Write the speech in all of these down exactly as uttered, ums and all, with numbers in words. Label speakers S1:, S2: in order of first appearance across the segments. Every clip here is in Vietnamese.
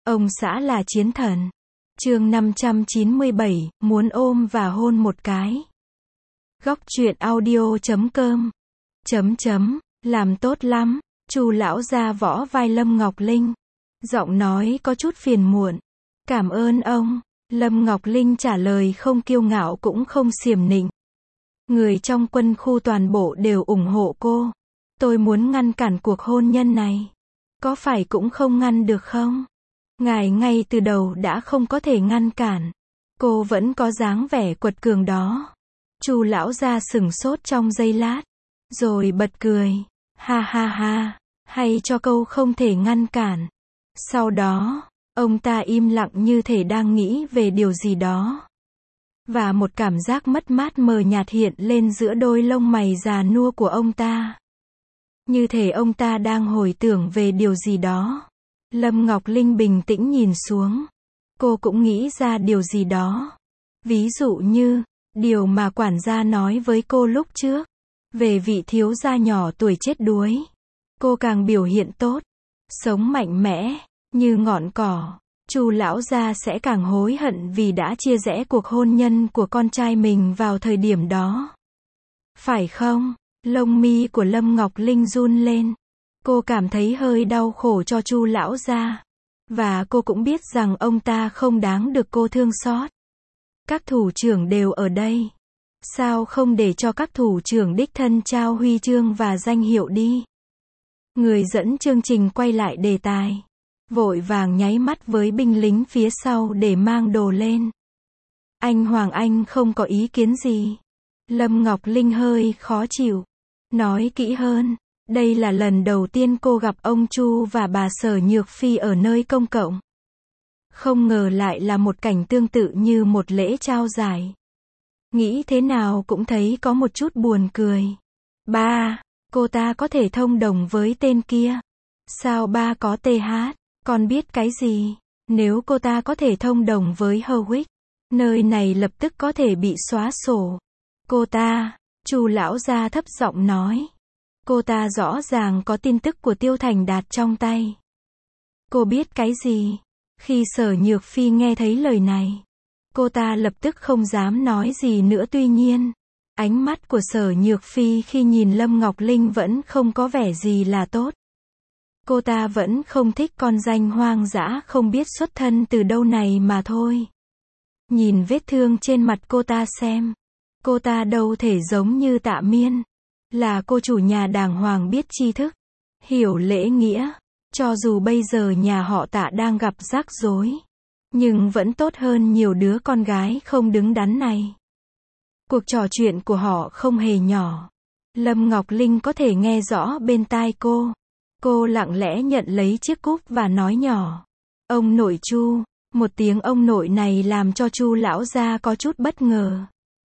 S1: Ông xã là chiến thần. Chương năm trăm chín mươi bảy, muốn ôm và hôn một cái. Góc truyện audio chấm com. Chấm chấm, làm tốt lắm. Chu lão gia võ vai Lâm Ngọc Linh. Giọng nói có chút phiền muộn. Cảm ơn ông. Lâm Ngọc Linh trả lời không kiêu ngạo cũng không xiểm nịnh. Người trong quân khu toàn bộ đều ủng hộ cô. Tôi muốn ngăn cản cuộc hôn nhân này. Có phải cũng không ngăn được không? Ngài ngay từ đầu đã không có thể ngăn cản. Cô vẫn có dáng vẻ quật cường đó. Chu lão gia sửng sốt trong giây lát. Rồi bật cười. Ha ha ha. Hay cho câu không thể ngăn cản. Sau đó, ông ta im lặng như thể đang nghĩ về điều gì đó. Và một cảm giác mất mát mờ nhạt hiện lên giữa đôi lông mày già nua của ông ta. Như thể ông ta đang hồi tưởng về điều gì đó. Lâm Ngọc Linh bình tĩnh nhìn xuống. Cô cũng nghĩ ra điều gì đó. Ví dụ như, điều mà quản gia nói với cô lúc trước. Về vị thiếu gia nhỏ tuổi chết đuối. Cô càng biểu hiện tốt. Sống mạnh mẽ, như ngọn cỏ. Chu lão gia sẽ càng hối hận vì đã chia rẽ cuộc hôn nhân của con trai mình vào thời điểm đó. Phải không? Lông mi của Lâm Ngọc Linh run lên. Cô cảm thấy hơi đau khổ cho Chu lão gia. Và cô cũng biết rằng ông ta không đáng được cô thương xót. Các thủ trưởng đều ở đây. Sao không để cho các thủ trưởng đích thân trao huy chương và danh hiệu đi? Người dẫn chương trình quay lại đề tài. Vội vàng nháy mắt với binh lính phía sau để mang đồ lên. Anh Hoàng Anh không có ý kiến gì. Lâm Ngọc Linh hơi khó chịu. Nói kỹ hơn, đây là lần đầu tiên cô gặp ông Chu và bà Sở Nhược Phi ở nơi công cộng. Không ngờ lại là một cảnh tương tự như một lễ trao giải. Nghĩ thế nào cũng thấy có một chút buồn cười. Ba, cô ta có thể thông đồng với tên kia. Sao ba có tê hát? Con biết cái gì? Nếu cô ta có thể thông đồng với Howard, nơi này lập tức có thể bị xóa sổ. Cô ta, Chu lão gia thấp giọng nói. Cô ta rõ ràng có tin tức của Tiêu Thành Đạt trong tay. Cô biết cái gì? Khi Sở Nhược Phi nghe thấy lời này, cô ta lập tức không dám nói gì nữa. Tuy nhiên, ánh mắt của Sở Nhược Phi khi nhìn Lâm Ngọc Linh vẫn không có vẻ gì là tốt. Cô ta vẫn không thích con danh hoang dã không biết xuất thân từ đâu này mà thôi. Nhìn vết thương trên mặt cô ta xem. Cô ta đâu thể giống như Tạ Miên. Là cô chủ nhà đàng hoàng biết tri thức. Hiểu lễ nghĩa. Cho dù bây giờ nhà họ Tạ đang gặp rắc rối. Nhưng vẫn tốt hơn nhiều đứa con gái không đứng đắn này. Cuộc trò chuyện của họ không hề nhỏ. Lâm Ngọc Linh có thể nghe rõ bên tai cô. Cô lặng lẽ nhận lấy chiếc cúp và nói nhỏ. Ông nội Chu. Một tiếng ông nội này làm cho Chu lão gia có chút bất ngờ.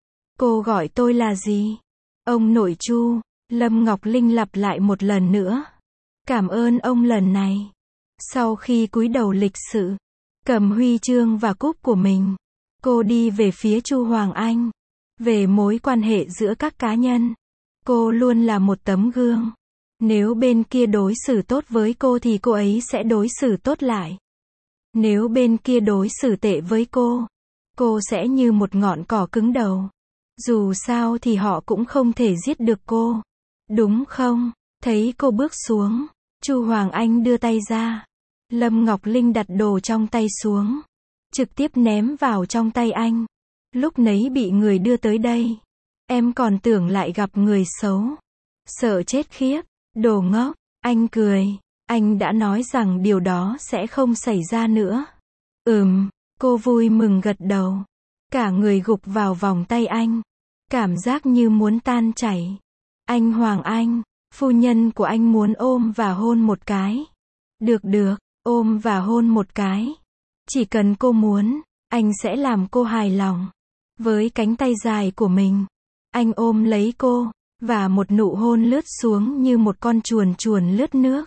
S1: Cô gọi tôi là gì? Ông nội Chu. Lâm Ngọc Linh lặp lại một lần nữa. Cảm ơn ông lần này. Sau khi cúi đầu lịch sự, cầm huy chương và cúp của mình, cô đi về phía Chu Hoàng Anh. Về mối quan hệ giữa các cá nhân, cô luôn là một tấm gương. Nếu bên kia đối xử tốt với cô thì cô ấy sẽ đối xử tốt lại. Nếu bên kia đối xử tệ với cô, cô sẽ như một ngọn cỏ cứng đầu. Dù sao thì họ cũng không thể giết được cô. Đúng không? Thấy cô bước xuống, Chu Hoàng Anh đưa tay ra. Lâm Ngọc Linh đặt đồ trong tay xuống. Trực tiếp ném vào trong tay anh. Lúc nấy bị người đưa tới đây. Em còn tưởng lại gặp người xấu. Sợ chết khiếp. Đồ ngốc. Anh cười. Anh đã nói rằng điều đó sẽ không xảy ra nữa. Ừm. Cô vui mừng gật đầu. Cả người gục vào vòng tay anh. Cảm giác như muốn tan chảy. Anh Hoàng Anh, phu nhân của anh muốn ôm và hôn một cái. Được được, ôm và hôn một cái. Chỉ cần cô muốn, anh sẽ làm cô hài lòng. Với cánh tay dài của mình, anh ôm lấy cô, và một nụ hôn lướt xuống như một con chuồn chuồn lướt nước.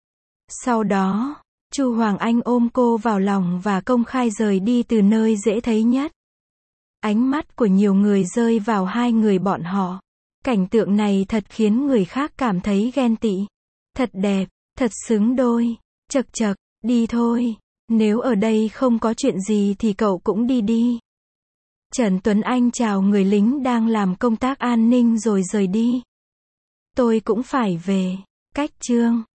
S1: Sau đó, Chu Hoàng Anh ôm cô vào lòng và công khai rời đi từ nơi dễ thấy nhất. Ánh mắt của nhiều người rơi vào hai người bọn họ. Cảnh tượng này thật khiến người khác cảm thấy ghen tị. Thật đẹp, thật xứng đôi. Chật chật, đi thôi. Nếu ở đây không có chuyện gì thì cậu cũng đi đi. Trần Tuấn Anh chào người lính đang làm công tác an ninh rồi rời đi. Tôi cũng phải về. Cách chương